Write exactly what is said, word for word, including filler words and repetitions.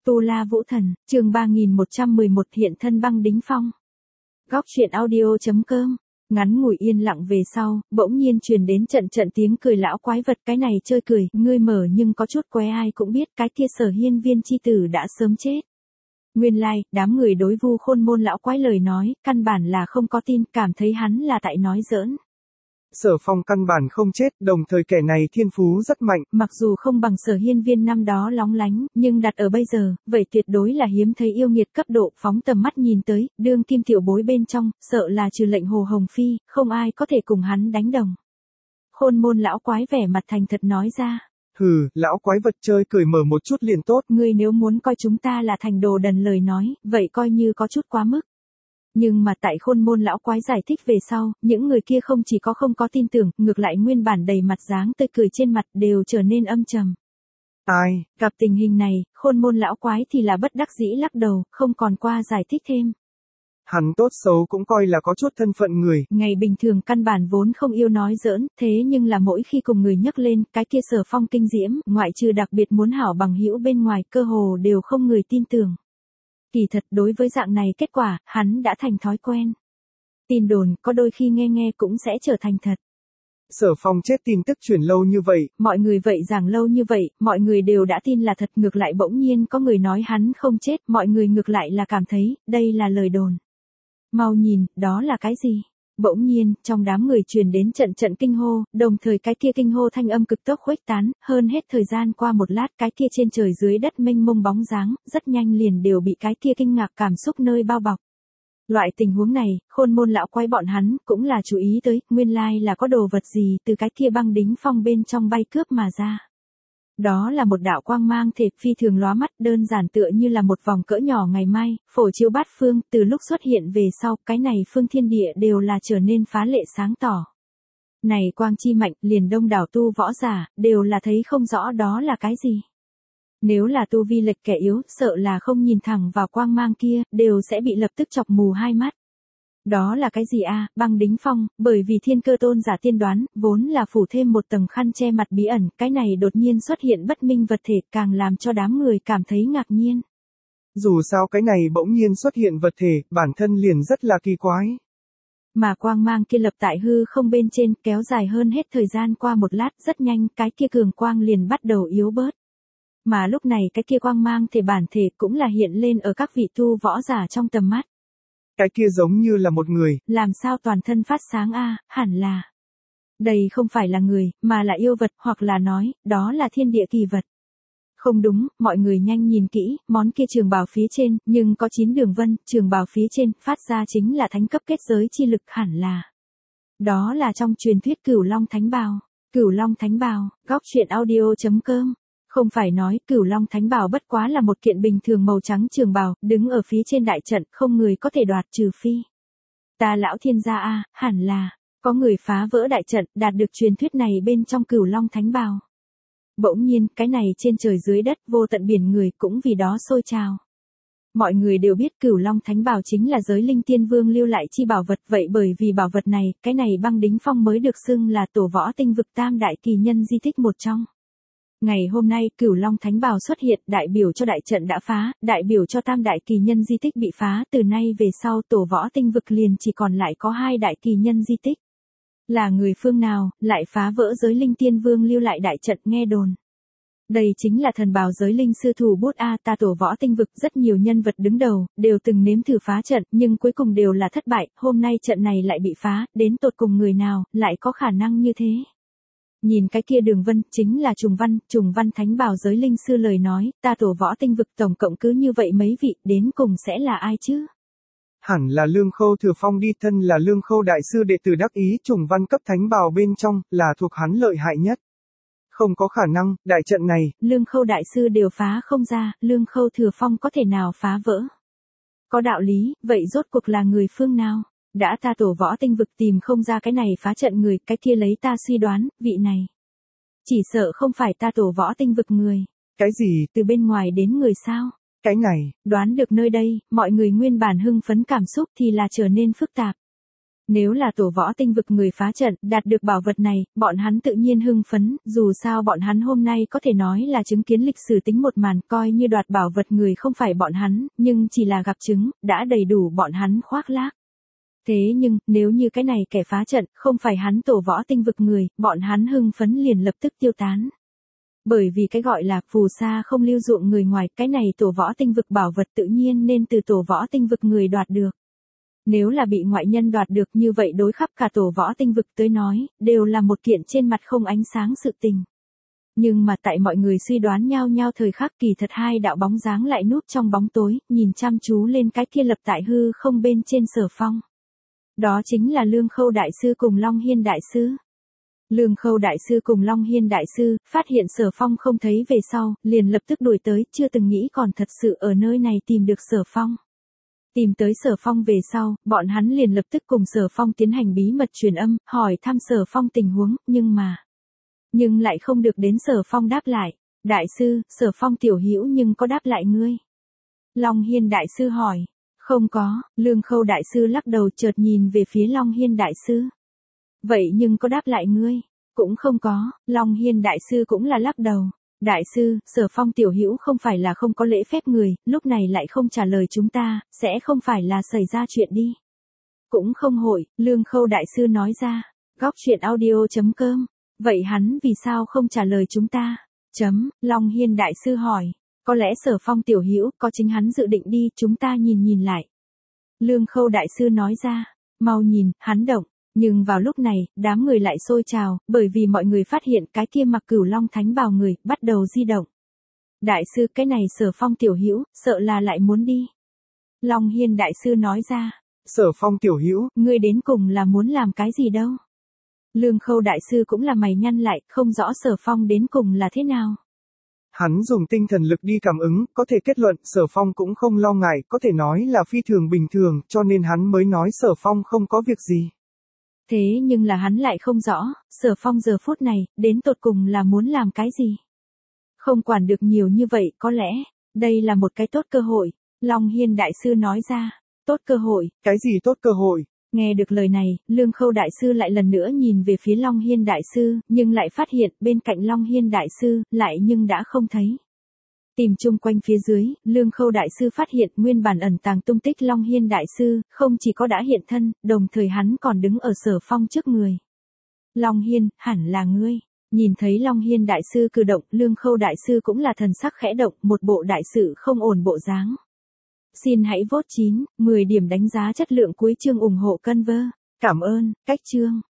Tu La Vũ Thần, chương ba nghìn một trăm mười một hiện thân băng đính phong. Góc truyện audio chấm com. Ngắn ngủi yên lặng về sau, bỗng nhiên truyền đến trận trận tiếng cười lão quái vật, cái này chơi cười, ngươi mở nhưng có chút quái, ai cũng biết cái kia Sở Hiên Viên chi tử đã sớm chết. Nguyên lai, like, đám người đối Vu Khôn Môn lão quái lời nói, căn bản là không có tin, cảm thấy hắn là tại nói giỡn. Sở Phong căn bản không chết, đồng thời kẻ này thiên phú rất mạnh. Mặc dù không bằng Sở Hiên Viên năm đó lóng lánh, nhưng đặt ở bây giờ, vậy tuyệt đối là hiếm thấy yêu nghiệt cấp độ, phóng tầm mắt nhìn tới, đương kim tiểu bối bên trong, sợ là trừ lệnh Hồ Hồng Phi, không ai có thể cùng hắn đánh đồng. Khôn Môn lão quái vẻ mặt thành thật nói ra. Hừ, lão quái vật chơi cười mở một chút liền tốt. Ngươi nếu muốn coi chúng ta là thành đồ đần lời nói, vậy coi như có chút quá mức. Nhưng mà tại Khôn Môn lão quái giải thích về sau, những người kia không chỉ có không có tin tưởng, ngược lại nguyên bản đầy mặt dáng tươi cười trên mặt đều trở nên âm trầm. Ai? Gặp tình hình này, Khôn Môn lão quái thì là bất đắc dĩ lắc đầu, không còn qua giải thích thêm. Hắn tốt xấu cũng coi là có chút thân phận người. Ngày bình thường căn bản vốn không yêu nói giỡn, thế nhưng là mỗi khi cùng người nhắc lên, cái kia Sở Phong kinh diễm, ngoại trừ đặc biệt muốn hảo bằng hữu bên ngoài, cơ hồ đều không người tin tưởng. Kỳ thật đối với dạng này kết quả, hắn đã thành thói quen. Tin đồn, có đôi khi nghe nghe cũng sẽ trở thành thật. Sở Phong chết tin tức truyền lâu như vậy. Mọi người vậy giảng lâu như vậy, mọi người đều đã tin là thật, ngược lại bỗng nhiên có người nói hắn không chết, mọi người ngược lại là cảm thấy, đây là lời đồn. Mau nhìn, đó là cái gì? Bỗng nhiên, trong đám người truyền đến trận trận kinh hô, đồng thời cái kia kinh hô thanh âm cực tốc khuếch tán, hơn hết thời gian qua một lát cái kia trên trời dưới đất mênh mông bóng dáng, rất nhanh liền đều bị cái kia kinh ngạc cảm xúc nơi bao bọc. Loại tình huống này, Khôn Môn lão quái bọn hắn cũng là chú ý tới, nguyên lai là có đồ vật gì từ cái kia băng đính phong bên trong bay cướp mà ra. Đó là một đạo quang mang thể phi thường lóa mắt, đơn giản tựa như là một vòng cỡ nhỏ ngày mai, phổ chiếu bát phương, từ lúc xuất hiện về sau, cái này phương thiên địa đều là trở nên phá lệ sáng tỏ. Này quang chi mạnh, liền đông đảo tu võ giả, đều là thấy không rõ đó là cái gì. Nếu là tu vi lệch kẻ yếu, sợ là không nhìn thẳng vào quang mang kia, đều sẽ bị lập tức chọc mù hai mắt. Đó là cái gì a? À? Băng đính phong, bởi vì Thiên Cơ Tôn giả tiên đoán, vốn là phủ thêm một tầng khăn che mặt bí ẩn, cái này đột nhiên xuất hiện bất minh vật thể, càng làm cho đám người cảm thấy ngạc nhiên. Dù sao cái này bỗng nhiên xuất hiện vật thể, bản thân liền rất là kỳ quái. Mà quang mang kia lập tại hư không bên trên, kéo dài hơn hết thời gian qua một lát, rất nhanh, cái kia cường quang liền bắt đầu yếu bớt. Mà lúc này cái kia quang mang thể bản thể cũng là hiện lên ở các vị tu võ giả trong tầm mắt. Cái kia giống như là một người. Làm sao toàn thân phát sáng a? À, hẳn là. Đây không phải là người, mà là yêu vật, hoặc là nói, đó là thiên địa kỳ vật. Không đúng, mọi người nhanh nhìn kỹ, món kia trường bào phía trên, nhưng có chín đường vân, trường bào phía trên, phát ra chính là thánh cấp kết giới chi lực, hẳn là. Đó là trong truyền thuyết Cửu Long Thánh Bào. Cửu Long Thánh Bào, góc truyện audio chấm com. Không phải nói, Cửu Long Thánh Bào bất quá là một kiện bình thường màu trắng trường bào, đứng ở phía trên đại trận, không người có thể đoạt trừ phi. Ta lão thiên gia a, hẳn là, có người phá vỡ đại trận, đạt được truyền thuyết này bên trong Cửu Long Thánh Bào. Bỗng nhiên, cái này trên trời dưới đất, vô tận biển người cũng vì đó sôi trào. Mọi người đều biết Cửu Long Thánh Bào chính là giới linh tiên vương lưu lại chi bảo vật, vậy bởi vì bảo vật này, cái này băng đính phong mới được xưng là tổ võ tinh vực tam đại kỳ nhân di tích một trong. Ngày hôm nay, Cửu Long Thánh Bào xuất hiện, đại biểu cho đại trận đã phá, đại biểu cho tam đại kỳ nhân di tích bị phá, từ nay về sau tổ võ tinh vực liền chỉ còn lại có hai đại kỳ nhân di tích. Là người phương nào, lại phá vỡ giới linh tiên vương lưu lại đại trận, nghe đồn. Đây chính là thần bào giới linh sư thủ bút A, ta tổ võ tinh vực, rất nhiều nhân vật đứng đầu, đều từng nếm thử phá trận, nhưng cuối cùng đều là thất bại, hôm nay trận này lại bị phá, đến tột cùng người nào, lại có khả năng như thế. Nhìn cái kia đường vân, chính là trùng văn, trùng văn thánh bào giới linh sư lời nói, ta tổ võ tinh vực tổng cộng cứ như vậy mấy vị, đến cùng sẽ là ai chứ? Hẳn là Lương Khâu Thừa Phong đi, thân là Lương Khâu đại sư đệ tử đắc ý, trùng văn cấp thánh bào bên trong, là thuộc hắn lợi hại nhất. Không có khả năng, đại trận này, Lương Khâu đại sư đều phá không ra, Lương Khâu Thừa Phong có thể nào phá vỡ? Có đạo lý, vậy rốt cuộc là người phương nào? Đã ta tổ võ tinh vực tìm không ra cái này phá trận người, cái kia lấy ta suy đoán, vị này. Chỉ sợ không phải ta tổ võ tinh vực người. Cái gì? Từ bên ngoài đến người sao? Cái này. Đoán được nơi đây, mọi người nguyên bản hưng phấn cảm xúc thì là trở nên phức tạp. Nếu là tổ võ tinh vực người phá trận, đạt được bảo vật này, bọn hắn tự nhiên hưng phấn, dù sao bọn hắn hôm nay có thể nói là chứng kiến lịch sử tính một màn, coi như đoạt bảo vật người không phải bọn hắn, nhưng chỉ là gặp chứng, đã đầy đủ bọn hắn khoác lác. Thế nhưng, nếu như cái này kẻ phá trận, không phải hắn tổ võ tinh vực người, bọn hắn hưng phấn liền lập tức tiêu tán. Bởi vì cái gọi là phù sa không lưu dụng người ngoài, cái này tổ võ tinh vực bảo vật tự nhiên nên từ tổ võ tinh vực người đoạt được. Nếu là bị ngoại nhân đoạt được như vậy đối khắp cả tổ võ tinh vực tới nói, đều là một kiện trên mặt không ánh sáng sự tình. Nhưng mà tại mọi người suy đoán nhau nhau thời khắc kỳ thật hai đạo bóng dáng lại núp trong bóng tối, nhìn chăm chú lên cái kia lập tại hư không bên trên Sở Phong. Đó chính là Lương Khâu Đại Sư cùng Long Hiên Đại Sư. Lương Khâu Đại Sư cùng Long Hiên Đại Sư, phát hiện Sở Phong không thấy về sau, liền lập tức đuổi tới, chưa từng nghĩ còn thật sự ở nơi này tìm được Sở Phong. Tìm tới Sở Phong về sau, bọn hắn liền lập tức cùng Sở Phong tiến hành bí mật truyền âm, hỏi thăm Sở Phong tình huống, nhưng mà... Nhưng lại không được đến Sở Phong đáp lại. Đại sư, Sở Phong tiểu hữu nhưng có đáp lại ngươi? Long Hiên Đại Sư hỏi. Không có, Lương Khâu Đại Sư lắc đầu chợt nhìn về phía Long Hiên Đại Sư. Vậy nhưng có đáp lại ngươi? Cũng không có, Long Hiên Đại Sư cũng là lắc đầu. Đại sư, Sở Phong tiểu hữu không phải là không có lễ phép người, lúc này lại không trả lời chúng ta, sẽ không phải là xảy ra chuyện đi. Cũng không hội, Lương Khâu Đại Sư nói ra. Góc truyện audio chấm com. Vậy hắn vì sao không trả lời chúng ta? Chấm, Long Hiên Đại Sư hỏi. Có lẽ Sở Phong tiểu hữu có chính hắn dự định đi, chúng ta nhìn nhìn lại. Lương Khâu Đại Sư nói ra. Mau nhìn, hắn động. Nhưng vào lúc này, đám người lại sôi trào, bởi vì mọi người phát hiện cái kia mặc Cửu Long thánh bào người, bắt đầu di động. Đại sư, cái này Sở Phong tiểu hữu, sợ là lại muốn đi. Long Hiên Đại Sư nói ra. Sở Phong tiểu hữu, ngươi đến cùng là muốn làm cái gì đâu? Lương Khâu Đại Sư cũng là mày nhăn lại, không rõ Sở Phong đến cùng là thế nào. Hắn dùng tinh thần lực đi cảm ứng, có thể kết luận Sở Phong cũng không lo ngại, có thể nói là phi thường bình thường, cho nên hắn mới nói Sở Phong không có việc gì. Thế nhưng là hắn lại không rõ, Sở Phong giờ phút này, đến tột cùng là muốn làm cái gì? Không quản được nhiều như vậy, có lẽ, đây là một cái tốt cơ hội. Long Hiên Đại Sư nói ra. Tốt cơ hội. Cái gì tốt cơ hội? Nghe được lời này, Lương Khâu Đại Sư lại lần nữa nhìn về phía Long Hiên Đại Sư, nhưng lại phát hiện bên cạnh Long Hiên Đại Sư, lại nhưng đã không thấy. Tìm chung quanh phía dưới, Lương Khâu Đại Sư phát hiện nguyên bản ẩn tàng tung tích Long Hiên Đại Sư, không chỉ có đã hiện thân, đồng thời hắn còn đứng ở Sở Phong trước người. Long Hiên, hẳn là ngươi. Nhìn thấy Long Hiên Đại Sư cử động, Lương Khâu Đại Sư cũng là thần sắc khẽ động, một bộ đại sự không ổn bộ dáng. Xin hãy vote chín, mười điểm đánh giá chất lượng cuối chương ủng hộ Conver. Cảm ơn, cách chương.